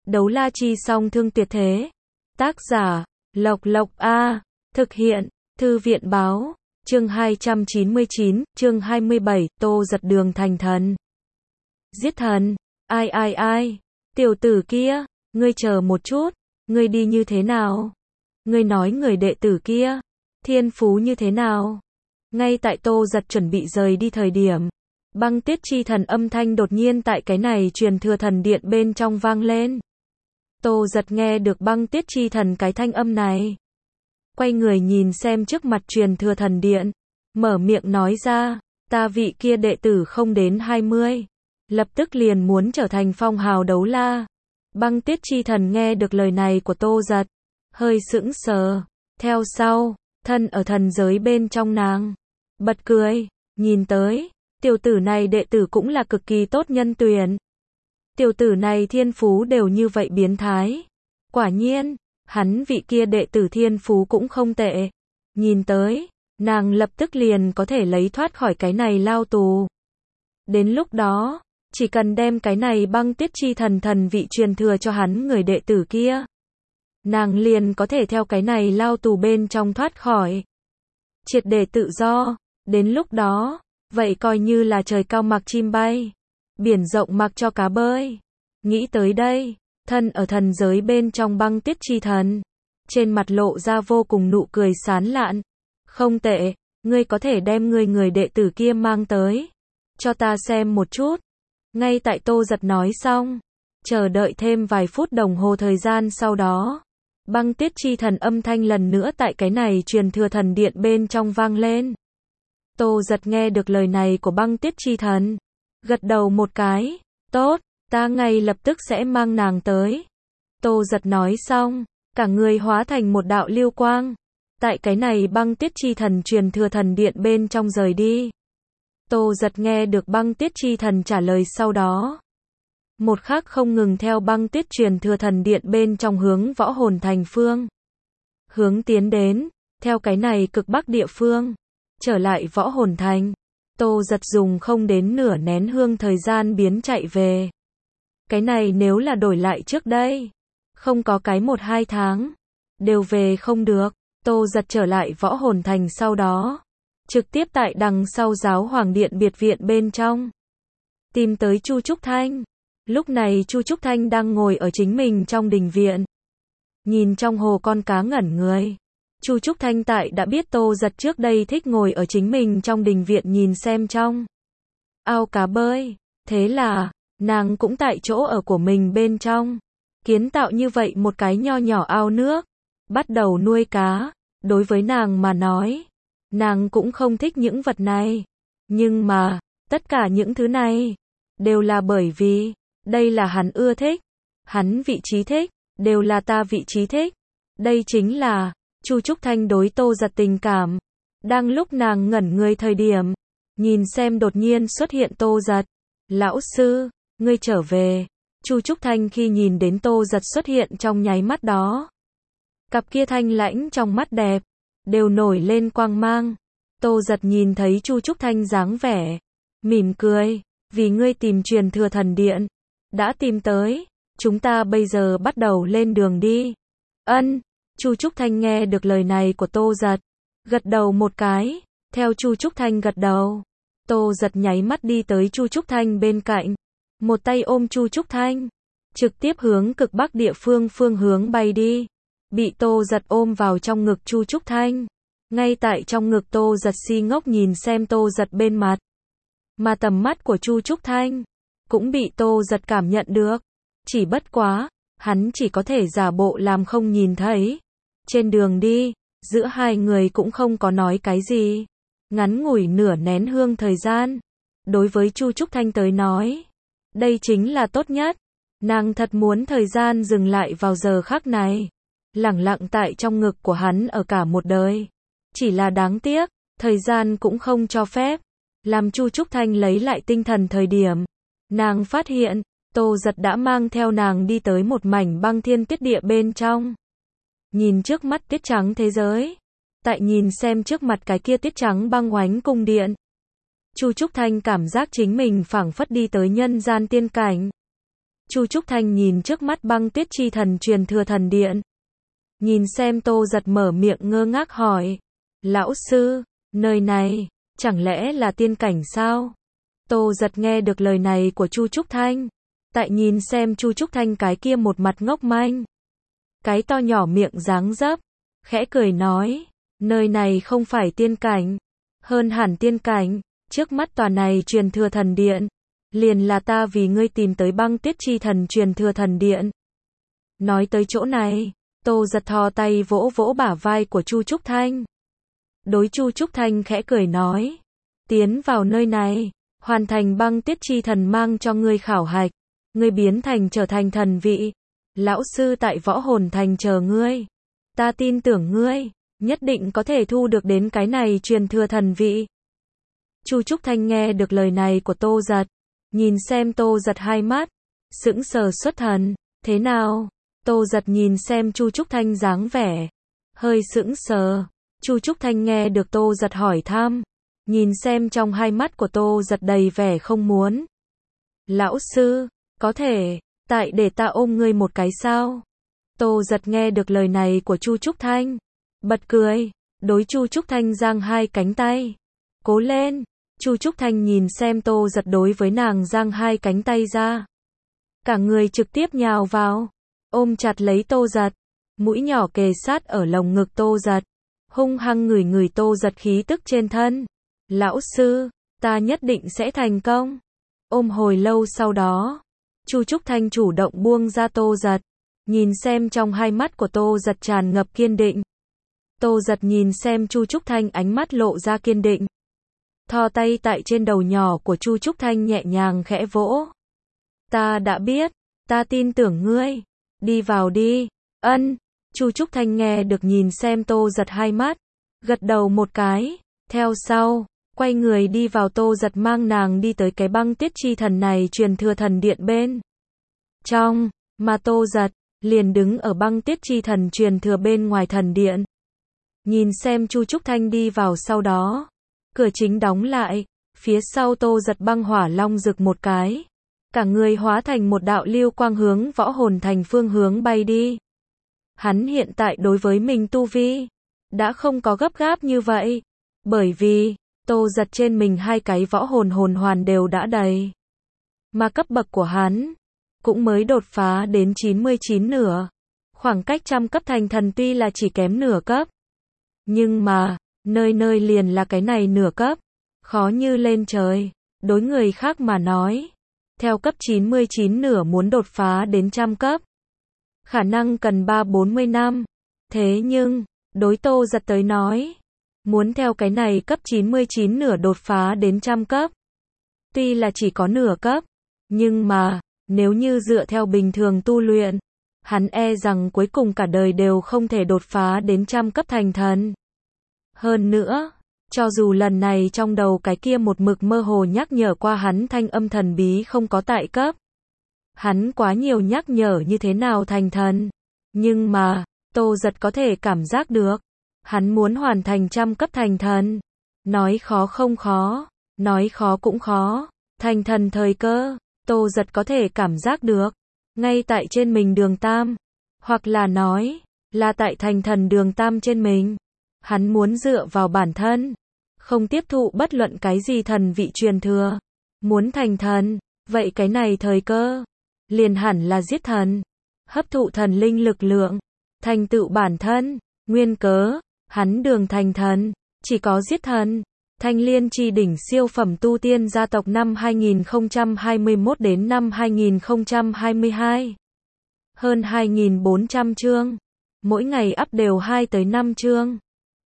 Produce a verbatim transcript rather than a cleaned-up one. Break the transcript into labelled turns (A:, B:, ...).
A: Đấu la chi song thương tuyệt thế. Tác giả, Lộc Lộc A. Thực hiện, Thư viện báo. Chương hai trăm chín mươi chín, chương hai mươi bảy, Tô Giật đường thành thần. Giết thần? Ai ai ai? Tiểu tử kia, ngươi chờ một chút, ngươi đi như thế nào? Ngươi nói người đệ tử kia, thiên phú như thế nào? Ngay tại Tô Giật chuẩn bị rời đi thời điểm, băng tiết chi thần âm thanh đột nhiên tại cái này truyền thừa thần điện bên trong vang lên. Tô Giật nghe được băng tiết chi thần cái thanh âm này. Quay người nhìn xem trước mặt truyền thừa thần điện, mở miệng nói ra, ta vị kia đệ tử không đến hai mươi, lập tức liền muốn trở thành phong hào đấu la. Băng tiết chi thần nghe được lời này của Tô Giật, hơi sững sờ, theo sau, thân ở thần giới bên trong nàng, bật cười, nhìn tới, tiểu tử này đệ tử cũng là cực kỳ tốt nhân tuyển. Tiểu tử này thiên phú đều như vậy biến thái. Quả nhiên, hắn vị kia đệ tử thiên phú cũng không tệ. Nhìn tới, nàng lập tức liền có thể lấy thoát khỏi cái này lao tù. Đến lúc đó, chỉ cần đem cái này băng tiết chi thần thần vị truyền thừa cho hắn người đệ tử kia, nàng liền có thể theo cái này lao tù bên trong thoát khỏi. Triệt để tự do, đến lúc đó, vậy coi như là trời cao mặc chim bay, biển rộng mặc cho cá bơi. Nghĩ tới đây, thân ở thần giới bên trong băng tiết chi thần, trên mặt lộ ra vô cùng nụ cười sán lạn. Không tệ, ngươi có thể đem ngươi người đệ tử kia mang tới, cho ta xem một chút. Ngay tại Tô Giật nói xong, chờ đợi thêm vài phút đồng hồ thời gian sau đó, băng tiết chi thần âm thanh lần nữa tại cái này truyền thừa thần điện bên trong vang lên. Tô Giật nghe được lời này của băng tiết chi thần, gật đầu một cái, tốt, ta ngay lập tức sẽ mang nàng tới. Tô Giật nói xong, cả người hóa thành một đạo lưu quang, tại cái này băng tiết chi thần truyền thừa thần điện bên trong rời đi. Tô Giật nghe được băng tiết chi thần trả lời sau đó, một khắc không ngừng theo băng tiết truyền thừa thần điện bên trong hướng võ hồn thành phương. Hướng tiến đến, theo cái này cực bắc địa phương, trở lại võ hồn thành. Tô Giật dùng không đến nửa nén hương thời gian biến chạy về. Cái này nếu là đổi lại trước đây, không có cái một hai tháng, đều về không được. Tô Giật trở lại võ hồn thành sau đó, trực tiếp tại đằng sau giáo hoàng điện biệt viện bên trong, tìm tới Chu Trúc Thanh. Lúc này Chu Trúc Thanh đang ngồi ở chính mình trong đình viện, nhìn trong hồ con cá ngẩn người. Chu Trúc Thanh tại đã biết Tô Giật trước đây thích ngồi ở chính mình trong đình viện nhìn xem trong ao cá bơi, thế là nàng cũng tại chỗ ở của mình bên trong kiến tạo như vậy một cái nho nhỏ ao nước, bắt đầu nuôi cá. Đối với nàng mà nói, nàng cũng không thích những vật này, nhưng mà tất cả những thứ này đều là bởi vì đây là hắn ưa thích, hắn vị trí thích, đều là ta vị trí thích. Đây chính là Chu Trúc Thanh đối Tô Giật tình cảm. Đang lúc nàng ngẩn người thời điểm, nhìn xem đột nhiên xuất hiện Tô Giật. Lão sư, ngươi trở về. Chu Trúc Thanh khi nhìn đến Tô Giật xuất hiện trong nháy mắt đó, cặp kia thanh lãnh trong mắt đẹp đều nổi lên quang mang. Tô Giật nhìn thấy Chu Trúc Thanh dáng vẻ, mỉm cười, vì ngươi tìm truyền thừa thần điện, đã tìm tới, chúng ta bây giờ bắt đầu lên đường đi. Ân. Chu Trúc Thanh nghe được lời này của Tô Giật, gật đầu một cái. Theo Chu Trúc Thanh gật đầu, Tô Giật nháy mắt đi tới Chu Trúc Thanh bên cạnh, một tay ôm Chu Trúc Thanh, trực tiếp hướng cực bắc địa phương phương hướng bay đi. Bị Tô Giật ôm vào trong ngực Chu Trúc Thanh, ngay tại trong ngực Tô Giật si ngốc nhìn xem Tô Giật bên mặt, mà tầm mắt của Chu Trúc Thanh cũng bị Tô Giật cảm nhận được. Chỉ bất quá, hắn chỉ có thể giả bộ làm không nhìn thấy. Trên đường đi, giữa hai người cũng không có nói cái gì. Ngắn ngủi nửa nén hương thời gian, đối với Chu Trúc Thanh tới nói, đây chính là tốt nhất. Nàng thật muốn thời gian dừng lại vào giờ khắc này, lẳng lặng tại trong ngực của hắn ở cả một đời. Chỉ là đáng tiếc, thời gian cũng không cho phép. Làm Chu Trúc Thanh lấy lại tinh thần thời điểm, nàng phát hiện, Tô Giật đã mang theo nàng đi tới một mảnh băng thiên tuyết địa bên trong. Nhìn trước mắt tuyết trắng thế giới, tại nhìn xem trước mặt cái kia tuyết trắng băng oánh cung điện, Chu Trúc Thanh cảm giác chính mình phảng phất đi tới nhân gian tiên cảnh. Chu Trúc Thanh nhìn trước mắt băng tuyết chi thần truyền thừa thần điện. Nhìn xem Tô Giật mở miệng ngơ ngác hỏi. Lão sư, nơi này, chẳng lẽ là tiên cảnh sao? Tô Giật nghe được lời này của Chu Trúc Thanh. Tại nhìn xem Chu Trúc Thanh cái kia một mặt ngốc manh. Cái to nhỏ miệng dáng dấp. Khẽ cười nói. Nơi này không phải tiên cảnh. Hơn hẳn tiên cảnh. Trước mắt tòa này truyền thừa thần điện. Liền là ta vì ngươi tìm tới băng tuyết chi thần truyền thừa thần điện. Nói tới chỗ này. Tô Giật thò tay vỗ vỗ bả vai của Chu Trúc Thanh. Đối Chu Trúc Thanh khẽ cười nói. Tiến vào nơi này. Hoàn thành băng tuyết chi thần mang cho ngươi khảo hạch. Ngươi biến thành trở thành thần vị. Lão sư tại Võ Hồn Thành chờ ngươi. Ta tin tưởng ngươi. Nhất định có thể thu được đến cái này truyền thừa thần vị. Chu Trúc Thanh nghe được lời này của Tô Giật. Nhìn xem Tô Giật hai mắt. Sững sờ xuất thần. Thế nào? Tô Giật nhìn xem Chu Trúc Thanh dáng vẻ. Hơi sững sờ. Chu Trúc Thanh nghe được Tô Giật hỏi thăm. Nhìn xem trong hai mắt của Tô Giật đầy vẻ không muốn. Lão sư, có thể, tại để ta ôm ngươi một cái sao? Tô Giật nghe được lời này của Chu Trúc Thanh. Bật cười, đối Chu Trúc Thanh giang hai cánh tay. Cố lên, Chu Trúc Thanh nhìn xem Tô Giật đối với nàng giang hai cánh tay ra. Cả người trực tiếp nhào vào, ôm chặt lấy Tô Giật. Mũi nhỏ kề sát ở lồng ngực Tô Giật. Hung hăng ngửi ngửi Tô Giật khí tức trên thân. Lão sư, ta nhất định sẽ thành công. Ôm hồi lâu sau đó, Chu Trúc Thanh chủ động buông ra Tô Giật. Nhìn xem trong hai mắt của Tô Giật tràn ngập kiên định. Tô Giật nhìn xem Chu Trúc Thanh ánh mắt lộ ra kiên định. Thò tay tại trên đầu nhỏ của Chu Trúc Thanh nhẹ nhàng khẽ vỗ. Ta đã biết, ta tin tưởng ngươi. Đi vào đi. Ân. Chu Trúc Thanh nghe được nhìn xem Tô Giật hai mắt. Gật đầu một cái. Theo sau, quay người đi vào. Tô Giật mang nàng đi tới cái băng tuyết chi thần này truyền thừa thần điện bên trong. Mà Tô Giật liền đứng ở băng tuyết chi thần truyền thừa bên ngoài thần điện. Nhìn xem Chu Trúc Thanh đi vào sau đó. Cửa chính đóng lại. Phía sau Tô Giật băng hỏa long rực một cái. Cả người hóa thành một đạo lưu quang hướng Võ Hồn Thành phương hướng bay đi. Hắn hiện tại đối với mình tu vi đã không có gấp gáp như vậy. Bởi vì Tô Giật trên mình hai cái võ hồn hồn hoàn đều đã đầy. Mà cấp bậc của hắn cũng mới đột phá đến chín mươi chín nửa. Khoảng cách trăm cấp thành thần tuy là chỉ kém nửa cấp. Nhưng mà, nơi nơi liền là cái này nửa cấp. Khó như lên trời. Đối người khác mà nói. Theo cấp chín mươi chín nửa muốn đột phá đến trăm cấp. Khả năng cần ba bốn mươi năm. Thế nhưng, đối Tô Giật tới nói. Muốn theo cái này cấp chín mươi chín nửa đột phá đến trăm cấp. Tuy là chỉ có nửa cấp. Nhưng mà, nếu như dựa theo bình thường tu luyện. Hắn e rằng cuối cùng cả đời đều không thể đột phá đến trăm cấp thành thần. Hơn nữa, cho dù lần này trong đầu cái kia một mực mơ hồ nhắc nhở qua hắn thanh âm thần bí không có tại cấp. Hắn quá nhiều nhắc nhở như thế nào thành thần. Nhưng mà, Tô Giật có thể cảm giác được. Hắn muốn hoàn thành trăm cấp thành thần. Nói khó không khó. Nói khó cũng khó. Thành thần thời cơ. Tô Giật có thể cảm giác được. Ngay tại trên mình đường tam. Hoặc là nói. Là tại thành thần đường tam trên mình. Hắn muốn dựa vào bản thân. Không tiếp thụ bất luận cái gì thần vị truyền thừa. Muốn thành thần. Vậy cái này thời cơ. Liền hẳn là giết thần. Hấp thụ thần linh lực lượng. Thành tựu bản thân. Nguyên cớ. Hắn đường thành thần. Chỉ có giết thần. Thanh Liên chi đỉnh siêu phẩm tu tiên gia tộc năm hai nghìn không trăm hai mươi mốt đến năm hai nghìn không trăm hai mươi hai. Hơn hai nghìn bốn trăm chương. Mỗi ngày up đều hai tới năm chương.